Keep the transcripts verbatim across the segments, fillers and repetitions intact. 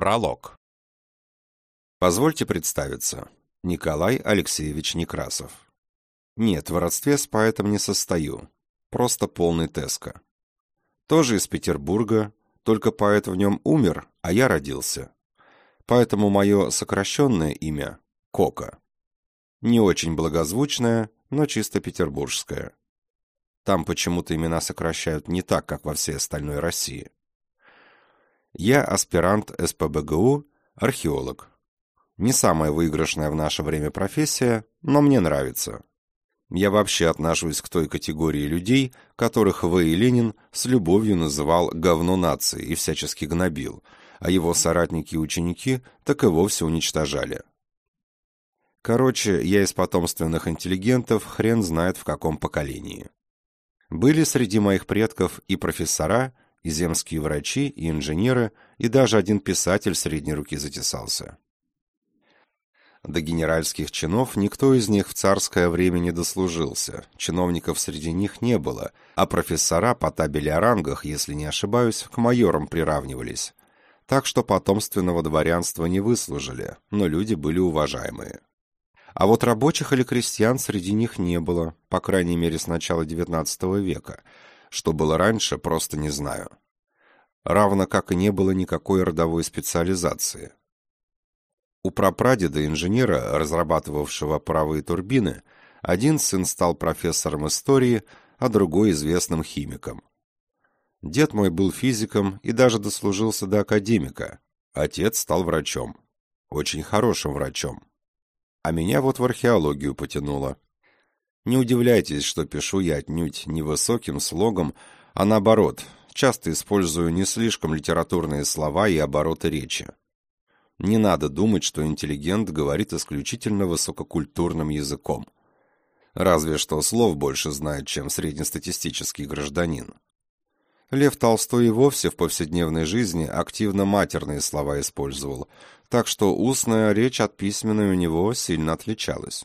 Пролог. Позвольте представиться. Николай Алексеевич Некрасов. Нет, в родстве с поэтом не состою. Просто полный тезка. Тоже из Петербурга, только поэт в нем умер, а я родился. Поэтому мое сокращенное имя — Кока. Не очень благозвучное, но чисто петербургское. Там почему-то имена сокращают не так, как во всей остальной России. Я аспирант эс пэ бэ гэ у, археолог. Не самая выигрышная в наше время профессия, но мне нравится. Я вообще отношусь к той категории людей, которых В. и Ленин с любовью называл «говно нации» и всячески гнобил, а его соратники и ученики так и вовсе уничтожали. Короче, я из потомственных интеллигентов хрен знает в каком поколении. Были среди моих предков и профессора, и земские врачи, и инженеры, и даже один писатель средней руки затесался. До генеральских чинов никто из них в царское время не дослужился, чиновников среди них не было, а профессора по табели о рангах, если не ошибаюсь, к майорам приравнивались. Так что потомственного дворянства не выслужили, но люди были уважаемые. А вот рабочих или крестьян среди них не было, по крайней мере с начала девятнадцатого века. Что было раньше, просто не знаю. Равно как и не было никакой родовой специализации. У прапрадеда инженера, разрабатывавшего паровые турбины, один сын стал профессором истории, а другой известным химиком. Дед мой был физиком и даже дослужился до академика. Отец стал врачом. Очень хорошим врачом. А меня вот в археологию потянуло. Не удивляйтесь, что пишу я отнюдь не высоким слогом, а наоборот, часто использую не слишком литературные слова и обороты речи. Не надо думать, что интеллигент говорит исключительно высококультурным языком. Разве что слов больше знает, чем среднестатистический гражданин. Лев Толстой и вовсе в повседневной жизни активно матерные слова использовал, так что устная речь от письменной у него сильно отличалась.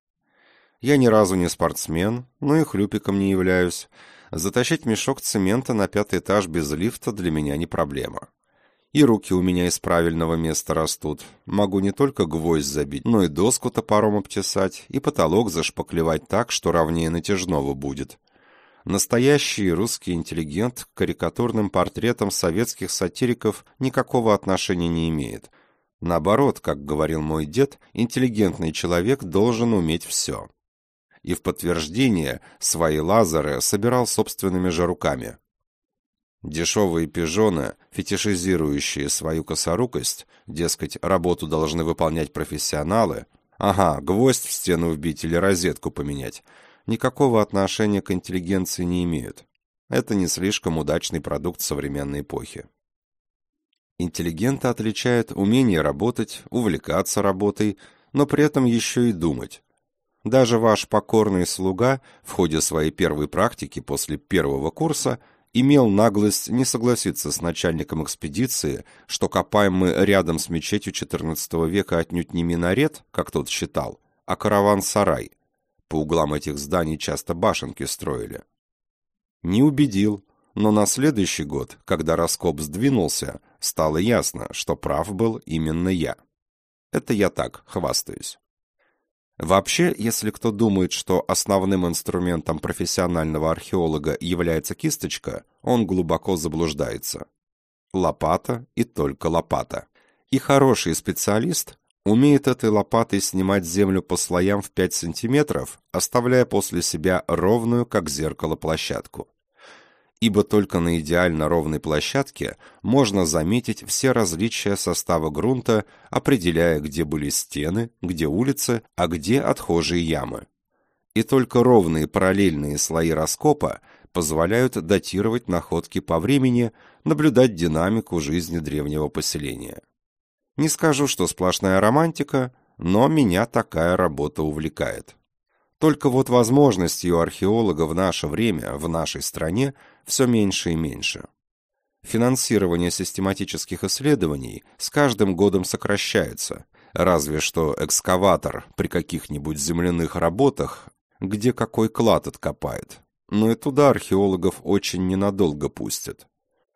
Я ни разу не спортсмен, но и хлюпиком не являюсь. Затащить мешок цемента на пятый этаж без лифта для меня не проблема. И руки у меня из правильного места растут. Могу не только гвоздь забить, но и доску топором обтесать, и потолок зашпаклевать так, что ровнее натяжного будет. Настоящий русский интеллигент к карикатурным портретам советских сатириков никакого отношения не имеет. Наоборот, как говорил мой дед, интеллигентный человек должен уметь все. И в подтверждение свои лазеры собирал собственными же руками. Дешевые пижоны, фетишизирующие свою косорукость, дескать, работу должны выполнять профессионалы, ага, гвоздь в стену вбить или розетку поменять, никакого отношения к интеллигенции не имеют. Это не слишком удачный продукт современной эпохи. Интеллигента отличает умение работать, увлекаться работой, но при этом еще и думать. Даже ваш покорный слуга в ходе своей первой практики после первого курса имел наглость не согласиться с начальником экспедиции, что копаем мы рядом с мечетью четырнадцатого века отнюдь не минарет, как тот считал, а караван-сарай. По углам этих зданий часто башенки строили. Не убедил, но на следующий год, когда раскоп сдвинулся, стало ясно, что прав был именно я. Это я так, хвастаюсь. Вообще, если кто думает, что основным инструментом профессионального археолога является кисточка, он глубоко заблуждается. Лопата и только лопата. И хороший специалист умеет этой лопатой снимать землю по слоям в пять сантиметров, оставляя после себя ровную, как зеркало, площадку. Ибо только на идеально ровной площадке можно заметить все различия состава грунта, определяя, где были стены, где улицы, а где отхожие ямы. И только ровные параллельные слои раскопа позволяют датировать находки по времени, наблюдать динамику жизни древнего поселения. Не скажу, что сплошная романтика, но меня такая работа увлекает. Только вот возможностей у археолога в наше время, в нашей стране, все меньше и меньше. Финансирование систематических исследований с каждым годом сокращается, разве что экскаватор при каких-нибудь земляных работах, где какой клад откопает, но и туда археологов очень ненадолго пустят.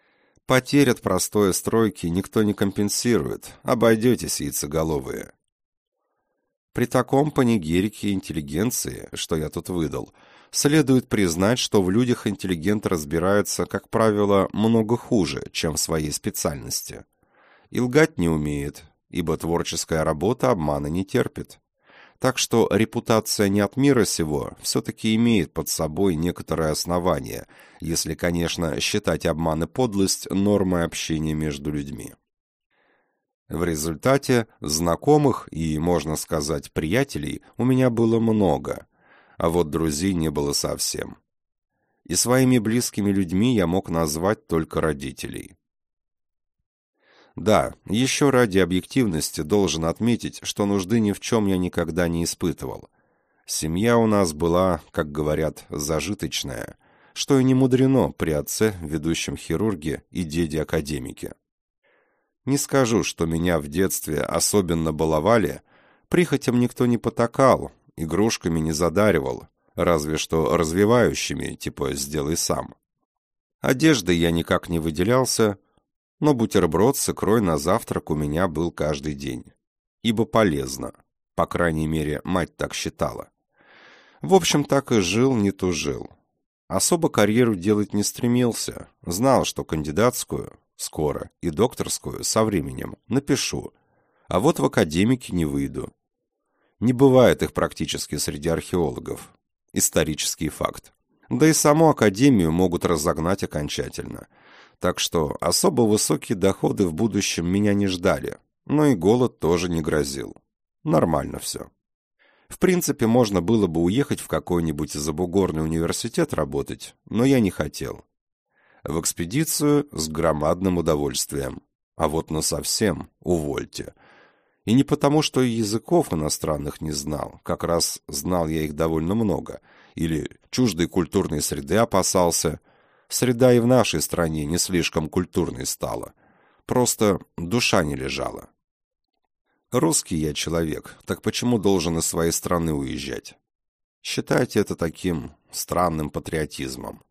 Потерь от простой стройки никто не компенсирует, обойдетесь, яйцеголовые. При таком панигерике интеллигенции, что я тут выдал, следует признать, что в людях интеллигент разбирается, как правило, много хуже, чем в своей специальности. И лгать не умеет, ибо творческая работа обмана не терпит. Так что репутация не от мира сего все-таки имеет под собой некоторое основание, если, конечно, считать обман и подлость нормой общения между людьми. В результате знакомых и, можно сказать, приятелей у меня было много, а вот друзей не было совсем. И своими близкими людьми я мог назвать только родителей. Да, еще ради объективности должен отметить, что нужды ни в чем я никогда не испытывал. Семья у нас была, как говорят, зажиточная, что и не мудрено при отце, ведущем хирурге, и деде-академике. Не скажу, что меня в детстве особенно баловали, прихотям никто не потакал, игрушками не задаривал, разве что развивающими, типа «сделай сам». Одеждой я никак не выделялся, но бутерброд с икрой на завтрак у меня был каждый день. Ибо полезно. По крайней мере, мать так считала. В общем, так и жил, не тужил. Особо карьеру делать не стремился. Знал, что кандидатскую, скоро, и докторскую, со временем, напишу. А вот в академике не выйду. Не бывает их практически среди археологов. Исторический факт. Да и саму академию могут разогнать окончательно. Так что особо высокие доходы в будущем меня не ждали, но и голод тоже не грозил. Нормально все. В принципе, можно было бы уехать в какой-нибудь забугорный университет работать, но я не хотел. В экспедицию с громадным удовольствием. А вот насовсем увольте. И не потому, что языков иностранных не знал, как раз знал я их довольно много, или чуждой культурной среды опасался. Среда и в нашей стране не слишком культурной стала. Просто душа не лежала. Русский я человек, так почему должен из своей страны уезжать? Считайте это таким странным патриотизмом.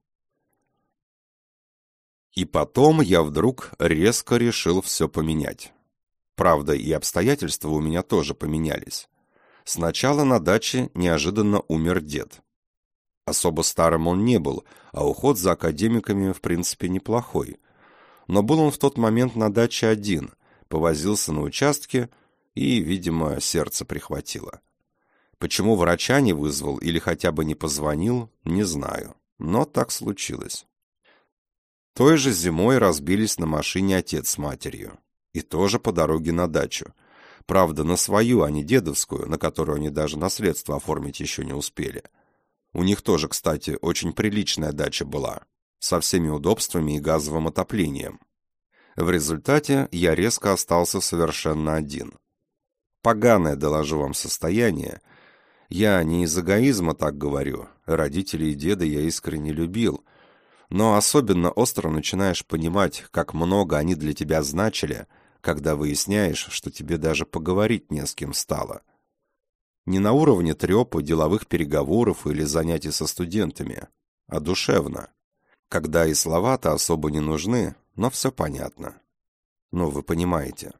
И потом я вдруг резко решил все поменять. Правда, и обстоятельства у меня тоже поменялись. Сначала на даче неожиданно умер дед. Особо старым он не был, а уход за академиками в принципе неплохой. Но был он в тот момент на даче один, повозился на участке и, видимо, сердце прихватило. Почему врача не вызвал или хотя бы не позвонил, не знаю, но так случилось. Той же зимой разбились на машине отец с матерью. И тоже по дороге на дачу. Правда, на свою, а не дедовскую, на которую они даже наследство оформить еще не успели. У них тоже, кстати, очень приличная дача была, со всеми удобствами и газовым отоплением. В результате я резко остался совершенно один. Поганое, доложу вам, состояние. Я не из эгоизма так говорю, родителей и деда я искренне любил, но особенно остро начинаешь понимать, как много они для тебя значили, когда выясняешь, что тебе даже поговорить не с кем стало. Не на уровне трёпа, деловых переговоров или занятий со студентами, а душевно. Когда и слова-то особо не нужны, но все понятно. Ну, вы понимаете.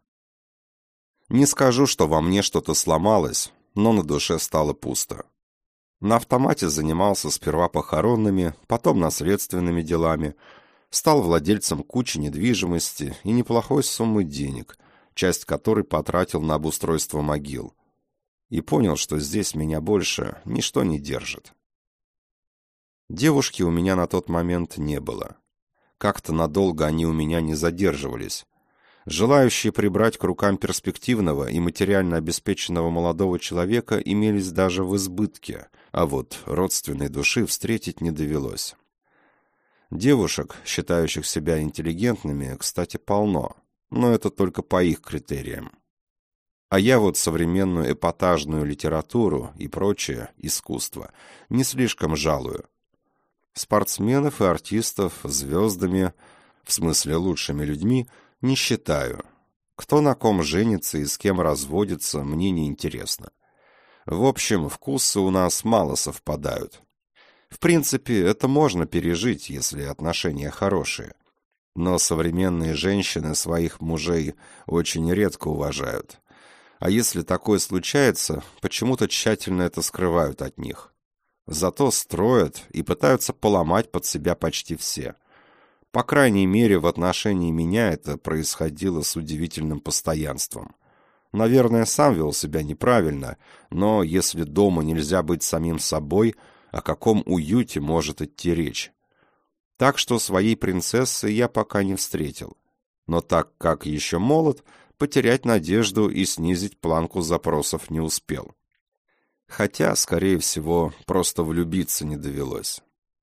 Не скажу, что во мне что-то сломалось, но на душе стало пусто. На автомате занимался сперва похоронными, потом наследственными делами, стал владельцем кучи недвижимости и неплохой суммы денег, часть которой потратил на обустройство могил. И понял, что здесь меня больше ничто не держит. Девушки у меня на тот момент не было. Как-то надолго они у меня не задерживались. Желающие прибрать к рукам перспективного и материально обеспеченного молодого человека имелись даже в избытке, а вот родственной души встретить не довелось. Девушек, считающих себя интеллигентными, кстати, полно, но это только по их критериям. А я вот современную эпатажную литературу и прочее искусство не слишком жалую. Спортсменов и артистов звездами, в смысле лучшими людьми, не считаю. Кто на ком женится и с кем разводится, мне не интересно. В общем, вкусы у нас мало совпадают. В принципе, это можно пережить, если отношения хорошие. Но современные женщины своих мужей очень редко уважают. А если такое случается, почему-то тщательно это скрывают от них. Зато строят и пытаются поломать под себя почти все. По крайней мере, в отношении меня это происходило с удивительным постоянством. Наверное, сам вел себя неправильно, но если дома нельзя быть самим собой, о каком уюте может идти речь? Так что своей принцессы я пока не встретил. Но так как еще молод, потерять надежду и снизить планку запросов не успел. Хотя, скорее всего, просто влюбиться не довелось.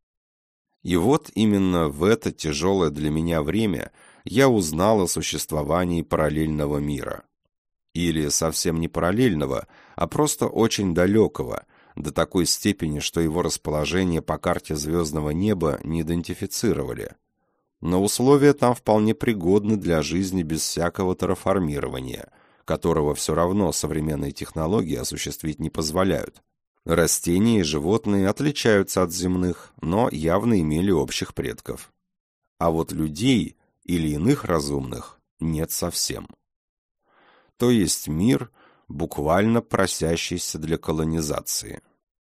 И вот именно в это тяжелое для меня время я узнал о существовании параллельного мира. Или совсем не параллельного, а просто очень далекого, до такой степени, что его расположение по карте звездного неба не идентифицировали. Но условия там вполне пригодны для жизни без всякого терраформирования, которого все равно современные технологии осуществить не позволяют. Растения и животные отличаются от земных, но явно имели общих предков. А вот людей или иных разумных нет совсем. То есть мир, буквально просящийся для колонизации.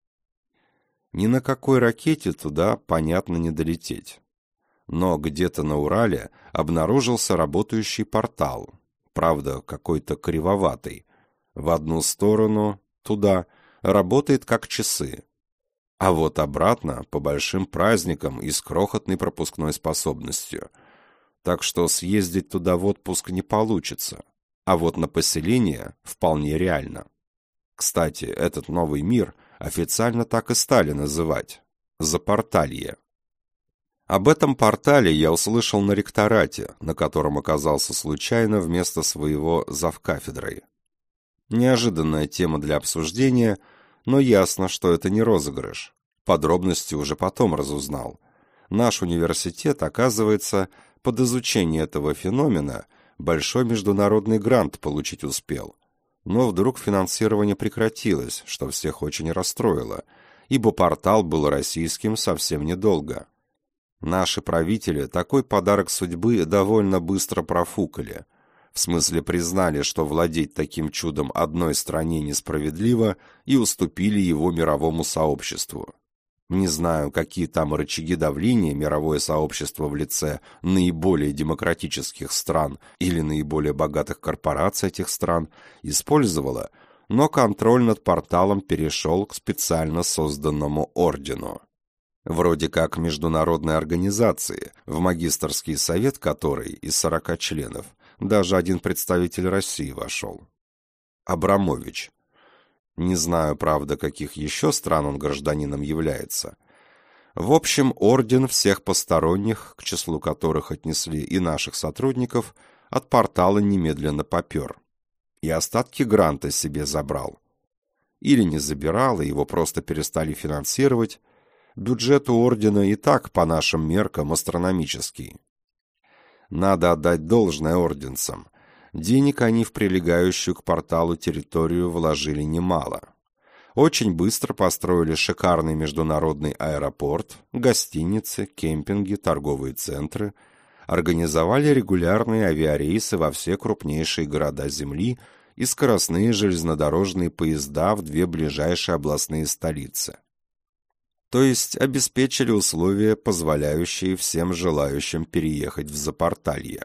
Ни на какой ракете туда, понятно, не долететь. Но где-то на Урале обнаружился работающий портал, правда, какой-то кривоватый. В одну сторону, туда, работает как часы. А вот обратно, по большим праздникам и с крохотной пропускной способностью. Так что съездить туда в отпуск не получится. А вот на поселение вполне реально. Кстати, этот новый мир официально так и стали называть – Запорталье. Об этом портале я услышал на ректорате, на котором оказался случайно вместо своего завкафедрой. Неожиданная тема для обсуждения, но ясно, что это не розыгрыш. Подробности уже потом разузнал. Наш университет, оказывается, под изучение этого феномена большой международный грант получить успел. Но вдруг финансирование прекратилось, что всех очень расстроило, ибо портал был российским совсем недолго. Наши правители такой подарок судьбы довольно быстро профукали. В смысле признали, что владеть таким чудом одной стране несправедливо, и уступили его мировому сообществу. Не знаю, какие там рычаги давления мировое сообщество в лице наиболее демократических стран или наиболее богатых корпораций этих стран использовало, но контроль над порталом перешел к специально созданному ордену. Вроде как международной организации, в магистерский совет которой из сорока членов даже один представитель России вошел. Абрамович. Не знаю, правда, каких еще стран он гражданином является. В общем, орден всех посторонних, к числу которых отнесли и наших сотрудников, от портала немедленно попер. И остатки гранта себе забрал. Или не забирал, и его просто перестали финансировать. Бюджет у ордена и так, по нашим меркам, астрономический. Надо отдать должное орденцам. Денег они в прилегающую к порталу территорию вложили немало. Очень быстро построили шикарный международный аэропорт, гостиницы, кемпинги, торговые центры, организовали регулярные авиарейсы во все крупнейшие города Земли и скоростные железнодорожные поезда в две ближайшие областные столицы. То есть обеспечили условия, позволяющие всем желающим переехать в Запорталье.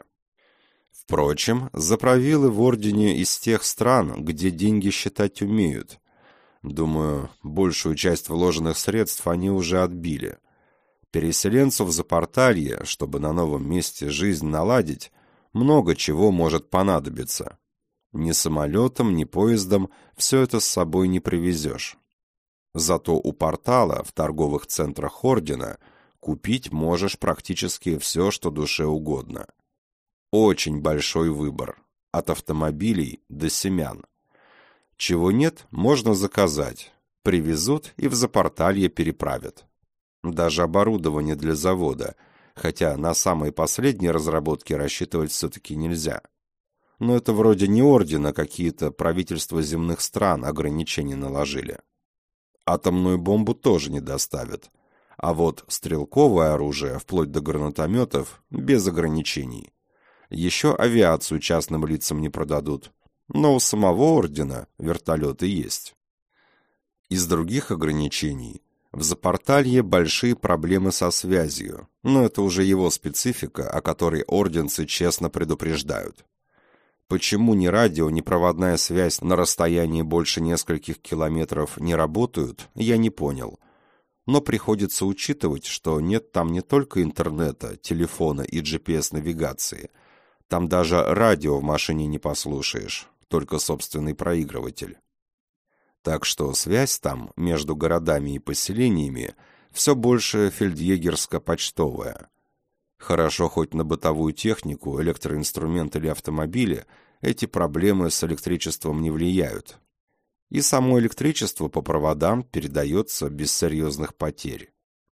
Впрочем, заправилы в ордене из тех стран, где деньги считать умеют. Думаю, большую часть вложенных средств они уже отбили. Переселенцу в Запорталье, чтобы на новом месте жизнь наладить, много чего может понадобиться. Ни самолетом, ни поездом все это с собой не привезешь. Зато у портала в торговых центрах ордена купить можешь практически все, что душе угодно. Очень большой выбор, от автомобилей до семян. Чего нет, можно заказать, привезут и в Запорталье переправят. Даже оборудование для завода, хотя на самые последние разработки рассчитывать все-таки нельзя. Но это вроде не ордена, какие-то правительства земных стран ограничения наложили. Атомную бомбу тоже не доставят. А вот стрелковое оружие, вплоть до гранатометов, без ограничений. Еще авиацию частным лицам не продадут. Но у самого ордена вертолеты есть. Из других ограничений в Запорталье большие проблемы со связью, но это уже его специфика, о которой орденцы честно предупреждают. Почему ни радио, ни проводная связь на расстоянии больше нескольких километров не работают, я не понял. Но приходится учитывать, что нет там не только интернета, телефона и джи пи эс-навигации. Там даже радио в машине не послушаешь, только собственный проигрыватель. Так что связь там между городами и поселениями все больше фельдъегерско-почтовая. Хорошо хоть на бытовую технику, электроинструмент или автомобили эти проблемы с электричеством не влияют. И само электричество по проводам передается без серьезных потерь.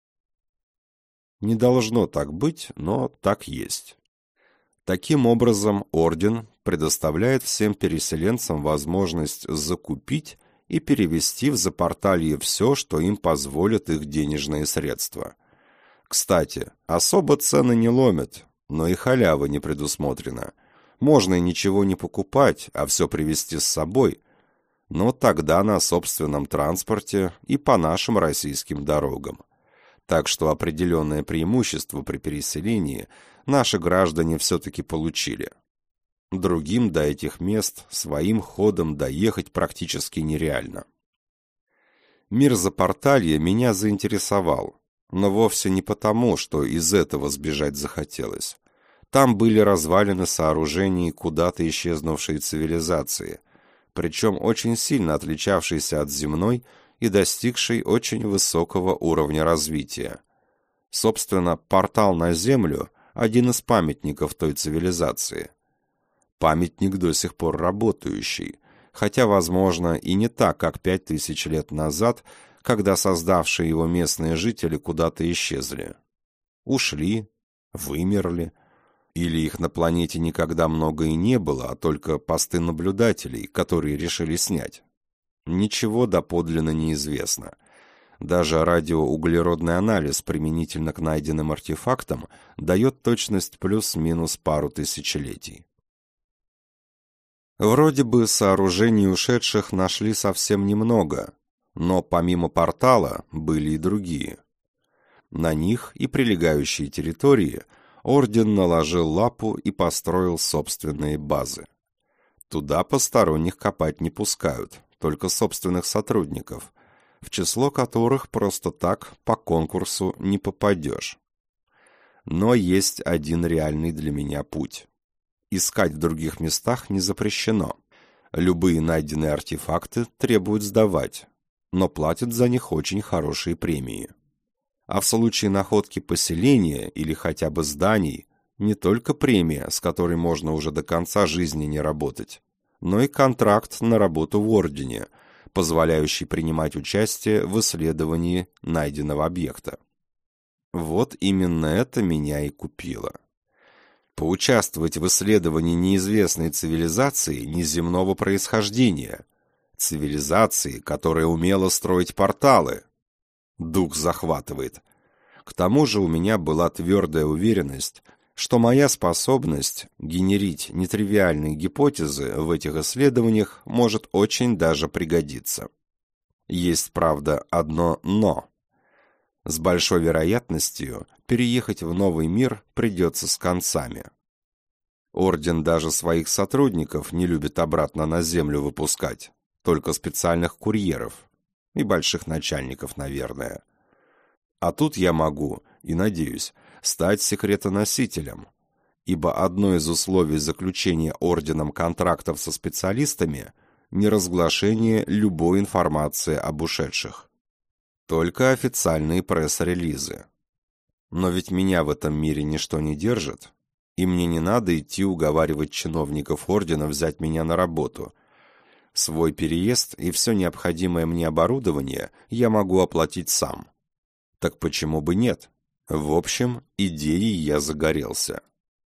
Не должно так быть, но так есть. Таким образом, орден предоставляет всем переселенцам возможность закупить и перевести в Запорталье все, что им позволят их денежные средства. Кстати, особо цены не ломят, но и халявы не предусмотрено. Можно и ничего не покупать, а все привезти с собой, но тогда на собственном транспорте и по нашим российским дорогам. Так что определенное преимущество при переселении наши граждане все-таки получили. Другим до этих мест своим ходом доехать практически нереально. Мир Запорталья меня заинтересовал, но вовсе не потому, что из этого сбежать захотелось. Там были развалины сооружений куда-то исчезнувшей цивилизации, причем очень сильно отличавшейся от земной и достигшей очень высокого уровня развития. Собственно, портал на Землю – один из памятников той цивилизации. Памятник до сих пор работающий, хотя, возможно, и не так, как пять тысяч лет назад, когда создавшие его местные жители куда-то исчезли. Ушли, вымерли, или их на планете никогда много и не было, а только посты наблюдателей, которые решили снять. Ничего доподлинно неизвестно. Даже радиоуглеродный анализ применительно к найденным артефактам дает точность плюс-минус пару тысячелетий. Вроде бы сооружений ушедших нашли совсем немного, но помимо портала были и другие. На них и прилегающие территории орден наложил лапу и построил собственные базы. Туда посторонних копать не пускают, только собственных сотрудников, в число которых просто так по конкурсу не попадешь. Но есть один реальный для меня путь. Искать в других местах не запрещено. Любые найденные артефакты требуют сдавать, но платят за них очень хорошие премии. А в случае находки поселения или хотя бы зданий не только премия, с которой можно уже до конца жизни не работать, но и контракт на работу в ордене, позволяющий принимать участие в исследовании найденного объекта. Вот именно это меня и купило. Поучаствовать в исследовании неизвестной цивилизации неземного происхождения, цивилизации, которая умела строить порталы. Дух захватывает. К тому же у меня была твердая уверенность, что моя способность генерить нетривиальные гипотезы в этих исследованиях может очень даже пригодиться. Есть, правда, одно «но». С большой вероятностью переехать в новый мир придется с концами. Орден даже своих сотрудников не любит обратно на землю выпускать, только специальных курьеров и больших начальников, наверное. А тут я могу, и надеюсь, стать секретоносителем, ибо одно из условий заключения орденом контрактов со специалистами – неразглашение любой информации об ушедших. Только официальные пресс-релизы. Но ведь меня в этом мире ничто не держит, и мне не надо идти уговаривать чиновников ордена взять меня на работу. Свой переезд и все необходимое мне оборудование я могу оплатить сам. Так почему бы нет? В общем, идеей я загорелся.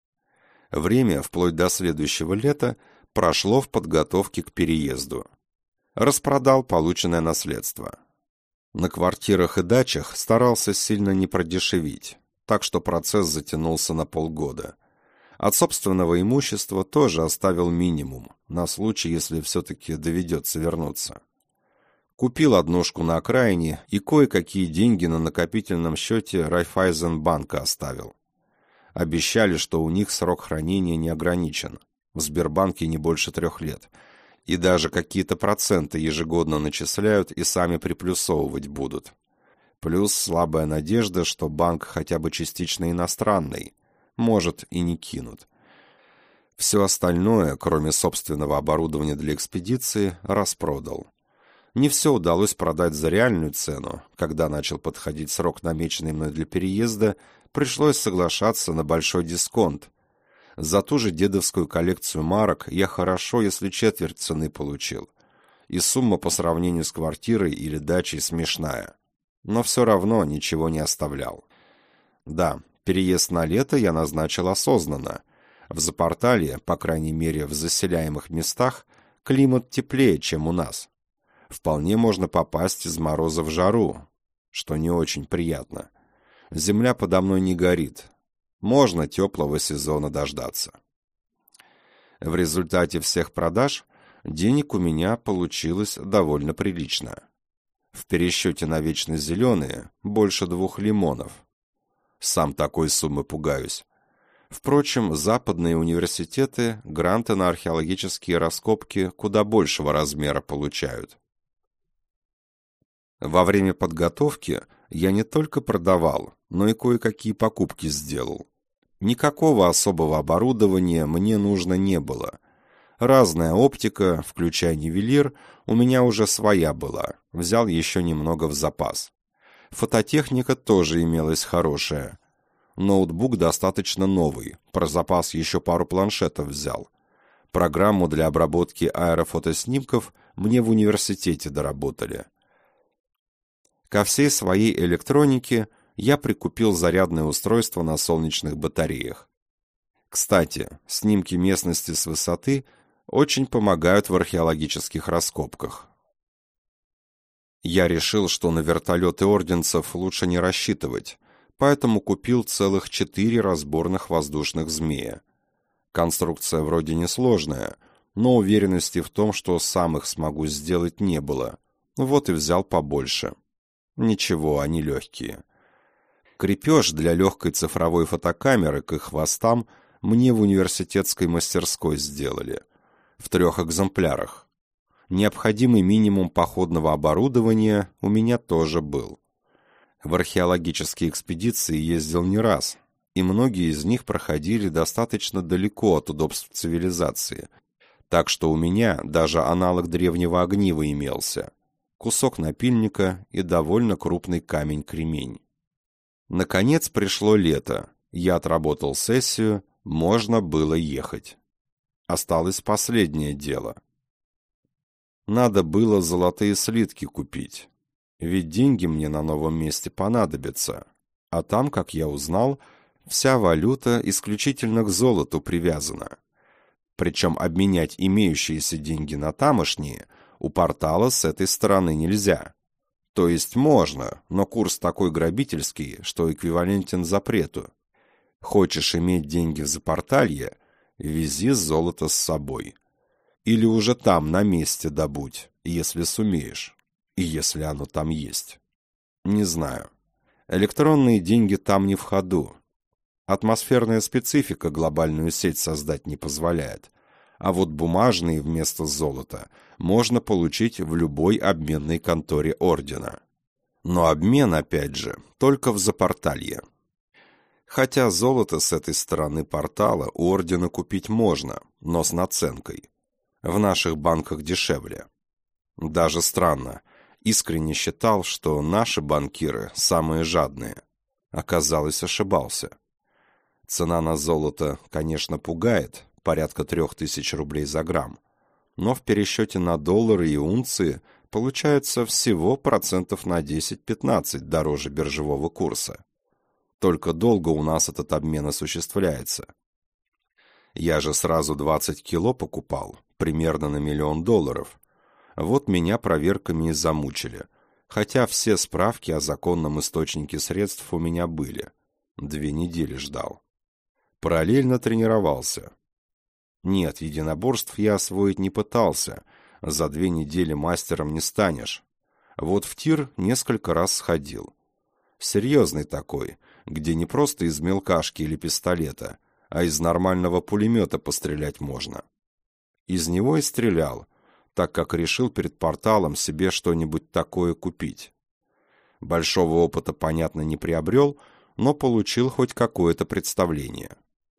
Время, вплоть до следующего лета, прошло в подготовке к переезду. Распродал полученное наследство. На квартирах и дачах старался сильно не продешевить, так что процесс затянулся на полгода. От собственного имущества тоже оставил минимум, на случай, если все-таки доведется вернуться. Купил однушку на окраине и кое-какие деньги на накопительном счете Райффайзенбанка оставил. Обещали, что у них срок хранения не ограничен, в Сбербанке не больше трех лет, и даже какие-то проценты ежегодно начисляют и сами приплюсовывать будут. Плюс слабая надежда, что банк хотя бы частично иностранный, может и не кинут. Все остальное, кроме собственного оборудования для экспедиции, распродал. Не все удалось продать за реальную цену. Когда начал подходить срок, намеченный мной для переезда, пришлось соглашаться на большой дисконт. За ту же дедовскую коллекцию марок я хорошо, если четверть цены получил. И сумма по сравнению с квартирой или дачей смешная. Но все равно ничего не оставлял. Да, переезд на лето я назначил осознанно. В Запорталье, по крайней мере в заселяемых местах, климат теплее, чем у нас. Вполне можно попасть из мороза в жару, что не очень приятно. Земля подо мной не горит. Можно теплого сезона дождаться. В результате всех продаж денег у меня получилось довольно прилично. В пересчете на вечно зеленые больше двух лимонов. Сам такой суммы пугаюсь. Впрочем, западные университеты гранты на археологические раскопки куда большего размера получают. Во время подготовки я не только продавал, но и кое-какие покупки сделал. Никакого особого оборудования мне нужно не было. Разная оптика, включая нивелир, у меня уже своя была, взял еще немного в запас. Фототехника тоже имелась хорошая. Ноутбук достаточно новый, про запас еще пару планшетов взял. Программу для обработки аэрофотоснимков мне в университете доработали. Ко всей своей электронике я прикупил зарядное устройство на солнечных батареях. Кстати, снимки местности с высоты очень помогают в археологических раскопках. Я решил, что на вертолеты орденцев лучше не рассчитывать, поэтому купил целых четыре разборных воздушных змея. Конструкция вроде несложная, но уверенности в том, что сам их смогу сделать, не было. Вот и взял побольше. Ничего, они легкие. Крепеж для легкой цифровой фотокамеры к их хвостам мне в университетской мастерской сделали. В трех экземплярах. Необходимый минимум походного оборудования у меня тоже был. В археологические экспедиции ездил не раз, и многие из них проходили достаточно далеко от удобств цивилизации, так что у меня даже аналог древнего огнива имелся. Кусок напильника и довольно крупный камень-кремень. Наконец пришло лето, я отработал сессию, можно было ехать. Осталось последнее дело. Надо было золотые слитки купить, ведь деньги мне на новом месте понадобятся, а там, как я узнал, вся валюта исключительно к золоту привязана. Причем обменять имеющиеся деньги на тамошние у портала с этой стороны нельзя. То есть можно, но курс такой грабительский, что эквивалентен запрету. Хочешь иметь деньги в Запорталье, вези золото с собой. Или уже там, на месте добудь, если сумеешь, и если оно там есть. Не знаю. Электронные деньги там не в ходу. Атмосферная специфика глобальную сеть создать не позволяет. А вот бумажные вместо золота можно получить в любой обменной конторе ордена. Но обмен, опять же, только в Запорталье. Хотя золото с этой стороны портала у ордена купить можно, но с наценкой. В наших банках дешевле. Даже странно. Искренне считал, что наши банкиры самые жадные. Оказалось, ошибался. Цена на золото, конечно, пугает, порядка трех тысяч рублей за грамм, но в пересчете на доллары и унции получается всего процентов на десять-пятнадцать дороже биржевого курса. Только долго у нас этот обмен осуществляется. Я же сразу двадцать кило покупал, примерно на миллион долларов. Вот меня проверками и замучили. Хотя все справки о законном источнике средств у меня были. Две недели ждал. Параллельно тренировался. Нет, единоборств я освоить не пытался. За две недели мастером не станешь. Вот в тир несколько раз сходил. Серьезный такой, где не просто из мелкашки или пистолета, а из нормального пулемета пострелять можно. Из него и стрелял, так как решил перед порталом себе что-нибудь такое купить. Большого опыта, понятно, не приобрел, но получил хоть какое-то представление.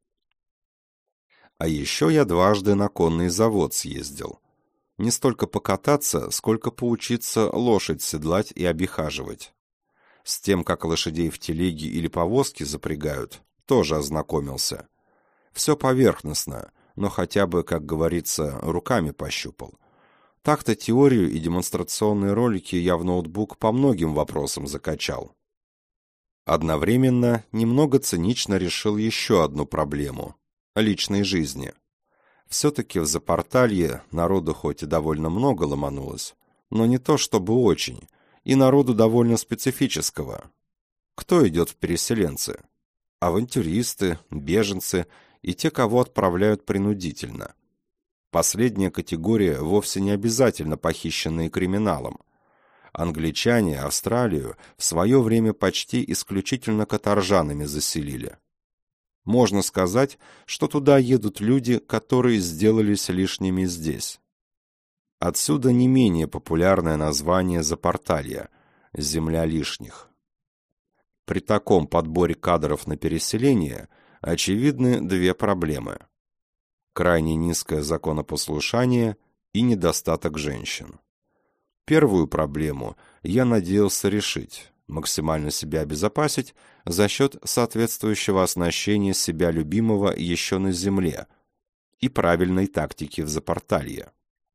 А еще я дважды на конный завод съездил. Не столько покататься, сколько поучиться лошадь седлать и обихаживать. С тем, как лошадей в телеге или повозке запрягают, тоже ознакомился. Все поверхностно, но хотя бы, как говорится, руками пощупал. Так-то теорию и демонстрационные ролики я в ноутбук по многим вопросам закачал. Одновременно немного цинично решил еще одну проблему – личной жизни. Все-таки в Запорталье народу хоть и довольно много ломанулось, но не то чтобы очень, и народу довольно специфического. Кто идет в переселенцы? Авантюристы, беженцы и те, кого отправляют принудительно. Последняя категория вовсе не обязательно похищенные криминалом. Англичане Австралию в свое время почти исключительно каторжанами заселили. Можно сказать, что туда едут люди, которые сделались лишними здесь. Отсюда не менее популярное название Запорталья – «Земля лишних». При таком подборе кадров на переселение очевидны две проблемы – крайне низкое законопослушание и недостаток женщин. Первую проблему я надеялся решить, максимально себя обезопасить за счет соответствующего оснащения себя любимого еще на земле и правильной тактики в Запорталье.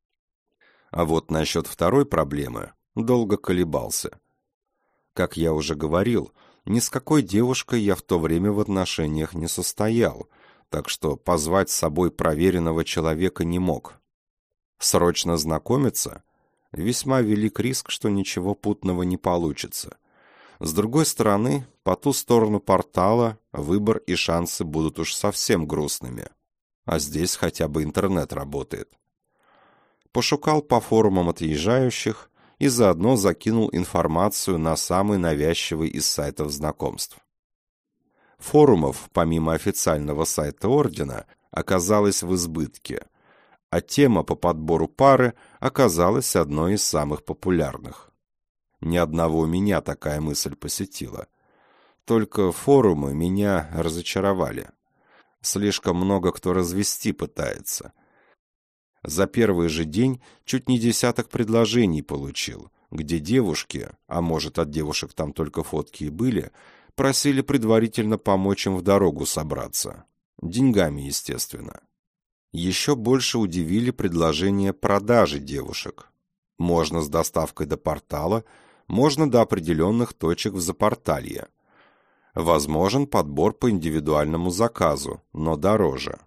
А вот насчет второй проблемы долго колебался. Как я уже говорил, ни с какой девушкой я в то время в отношениях не состоял, так что позвать с собой проверенного человека не мог. Срочно знакомиться? Весьма велик риск, что ничего путного не получится. С другой стороны, по ту сторону портала выбор и шансы будут уж совсем грустными. А здесь хотя бы интернет работает. Пошукал по форумам отъезжающих и заодно закинул информацию на самый навязчивый из сайтов знакомств. Форумов, помимо официального сайта Ордена, оказалось в избытке, а тема по подбору пары оказалась одной из самых популярных. Ни одного меня такая мысль посетила. Только форумы меня разочаровали. Слишком много кто развести пытается. За первый же день чуть не десяток предложений получил, где девушки, а может от девушек там только фотки и были, просили предварительно помочь им в дорогу собраться. Деньгами, естественно. Еще больше удивили предложения продажи девушек. Можно с доставкой до портала, можно до определенных точек в Запорталье. Возможен подбор по индивидуальному заказу, но дороже.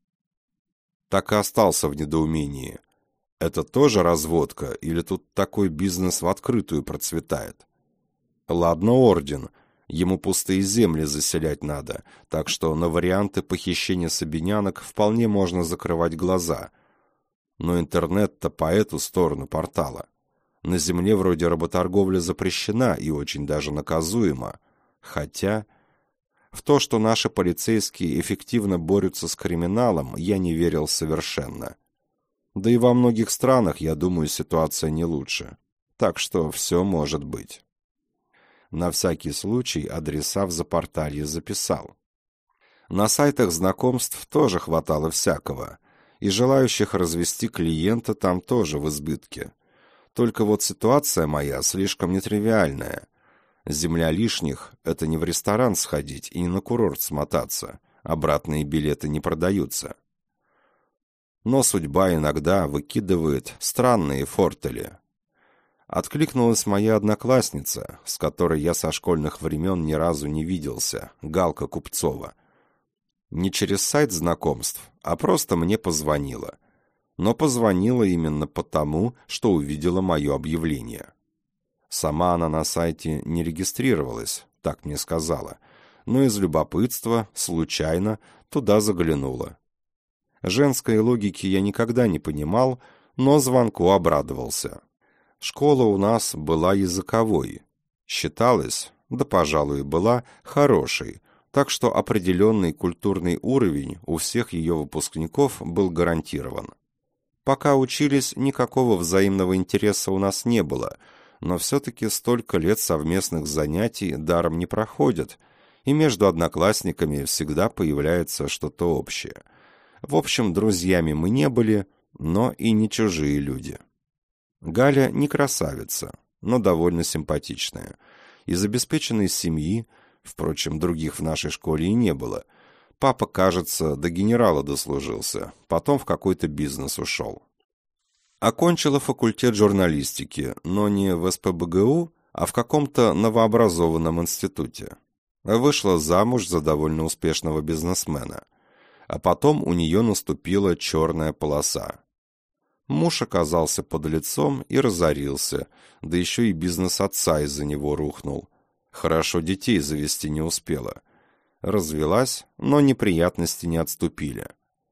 Так и остался в недоумении. Это тоже разводка, или тут такой бизнес в открытую процветает? Ладно, Орден, ему пустые земли заселять надо, так что на варианты похищения сабинянок вполне можно закрывать глаза. Но интернет-то по эту сторону портала. На земле вроде работорговля запрещена и очень даже наказуема. Хотя в то, что наши полицейские эффективно борются с криминалом, я не верил совершенно. Да и во многих странах, я думаю, ситуация не лучше. Так что все может быть. На всякий случай адреса в Запорталье записал. На сайтах знакомств тоже хватало всякого, и желающих развести клиента там тоже в избытке. Только вот ситуация моя слишком нетривиальная. Земля лишних – это не в ресторан сходить и не на курорт смотаться, обратные билеты не продаются. Но судьба иногда выкидывает странные фортели. Откликнулась моя одноклассница, с которой я со школьных времен ни разу не виделся, Галка Купцова. Не через сайт знакомств, а просто мне позвонила. Но позвонила именно потому, что увидела мое объявление. Сама она на сайте не регистрировалась, так мне сказала, но из любопытства, случайно, туда заглянула. Женской логики я никогда не понимал, но звонку обрадовался. Школа у нас была языковой. Считалась, да, пожалуй, была, хорошей, так что определенный культурный уровень у всех ее выпускников был гарантирован. Пока учились, никакого взаимного интереса у нас не было, но все-таки столько лет совместных занятий даром не проходят, и между одноклассниками всегда появляется что-то общее. В общем, друзьями мы не были, но и не чужие люди. Галя не красавица, но довольно симпатичная. Из обеспеченной семьи, впрочем, других в нашей школе и не было. Папа, кажется, до генерала дослужился, потом в какой-то бизнес ушел. Окончила факультет журналистики, но не в эс пэ бэ гэ у, а в каком-то новообразованном институте. Вышла замуж за довольно успешного бизнесмена. А потом у нее наступила черная полоса. Муж оказался подлецом и разорился, да еще и бизнес отца из-за него рухнул. Хорошо детей завести не успела. Развелась, но неприятности не отступили.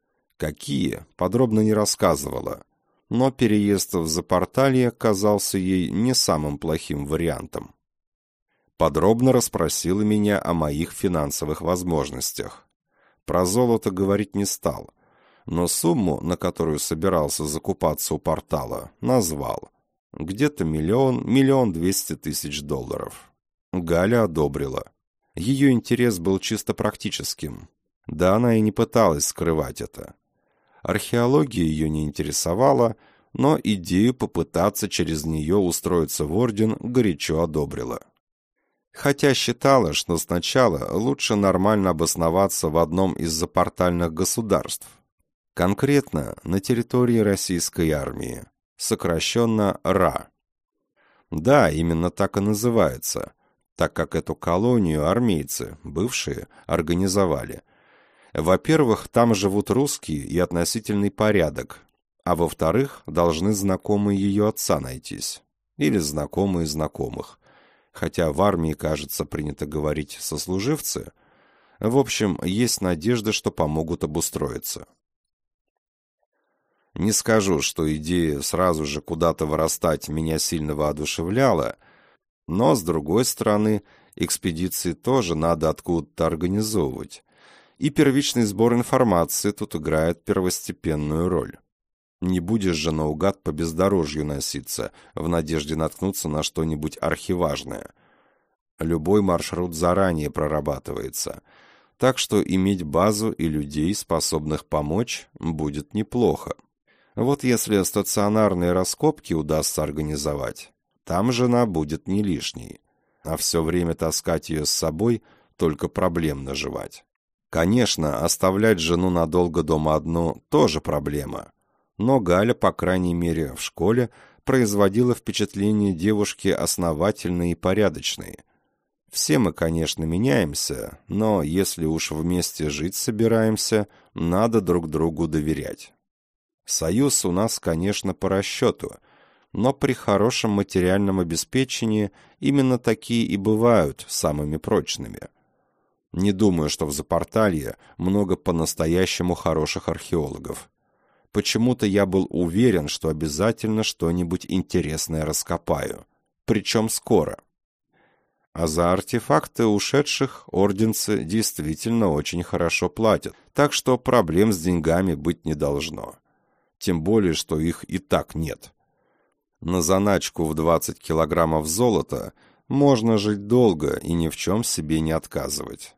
Какие, подробно не рассказывала, но переезд в Запорталье казался ей не самым плохим вариантом. Подробно расспросила меня о моих финансовых возможностях. Про золото говорить не стал, но сумму, на которую собирался закупаться у портала, назвал. Где-то миллион, миллион двести тысяч долларов. Галя одобрила. Ее интерес был чисто практическим. Да она и не пыталась скрывать это. Археология ее не интересовала, но идею попытаться через нее устроиться в орден горячо одобрила. Хотя считала, что сначала лучше нормально обосноваться в одном из запортальных государств. Конкретно на территории российской армии, сокращенно РА. Да, именно так и называется, так как эту колонию армейцы, бывшие, организовали. Во-первых, там живут русские и относительный порядок, а во-вторых, должны знакомые ее отца найтись, или знакомые знакомых. Хотя в армии, кажется, принято говорить «сослуживцы». В общем, есть надежда, что помогут обустроиться. Не скажу, что идея сразу же куда-то вырастать меня сильно воодушевляла, но, с другой стороны, экспедиции тоже надо откуда-то организовывать. И первичный сбор информации тут играет первостепенную роль. Не будешь же наугад по бездорожью носиться, в надежде наткнуться на что-нибудь архиважное. Любой маршрут заранее прорабатывается, так что иметь базу и людей, способных помочь, будет неплохо. Вот если стационарные раскопки удастся организовать, там жена будет не лишней, а все время таскать ее с собой только проблем наживать. Конечно, оставлять жену надолго дома одну тоже проблема. Но Галя, по крайней мере, в школе производила впечатление девушки основательной и порядочной. Все мы, конечно, меняемся, но если уж вместе жить собираемся, надо друг другу доверять. Союз у нас, конечно, по расчету, но при хорошем материальном обеспечении именно такие и бывают самыми прочными. Не думаю, что в Запорталье много по-настоящему хороших археологов. Почему-то я был уверен, что обязательно что-нибудь интересное раскопаю. Причем скоро. А за артефакты ушедших орденцы действительно очень хорошо платят, так что проблем с деньгами быть не должно. Тем более, что их и так нет. На заначку в двадцать килограммов золота можно жить долго и ни в чем себе не отказывать.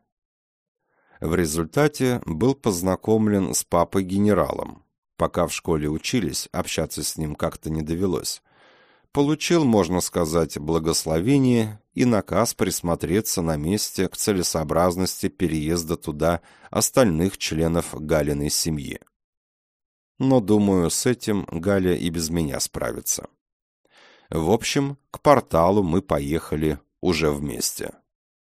В результате был познакомлен с папой-генералом. Пока в школе учились, общаться с ним как-то не довелось. Получил, можно сказать, благословение и наказ присмотреться на месте к целесообразности переезда туда остальных членов Галиной семьи. Но, думаю, с этим Галя и без меня справится. В общем, к порталу мы поехали уже вместе.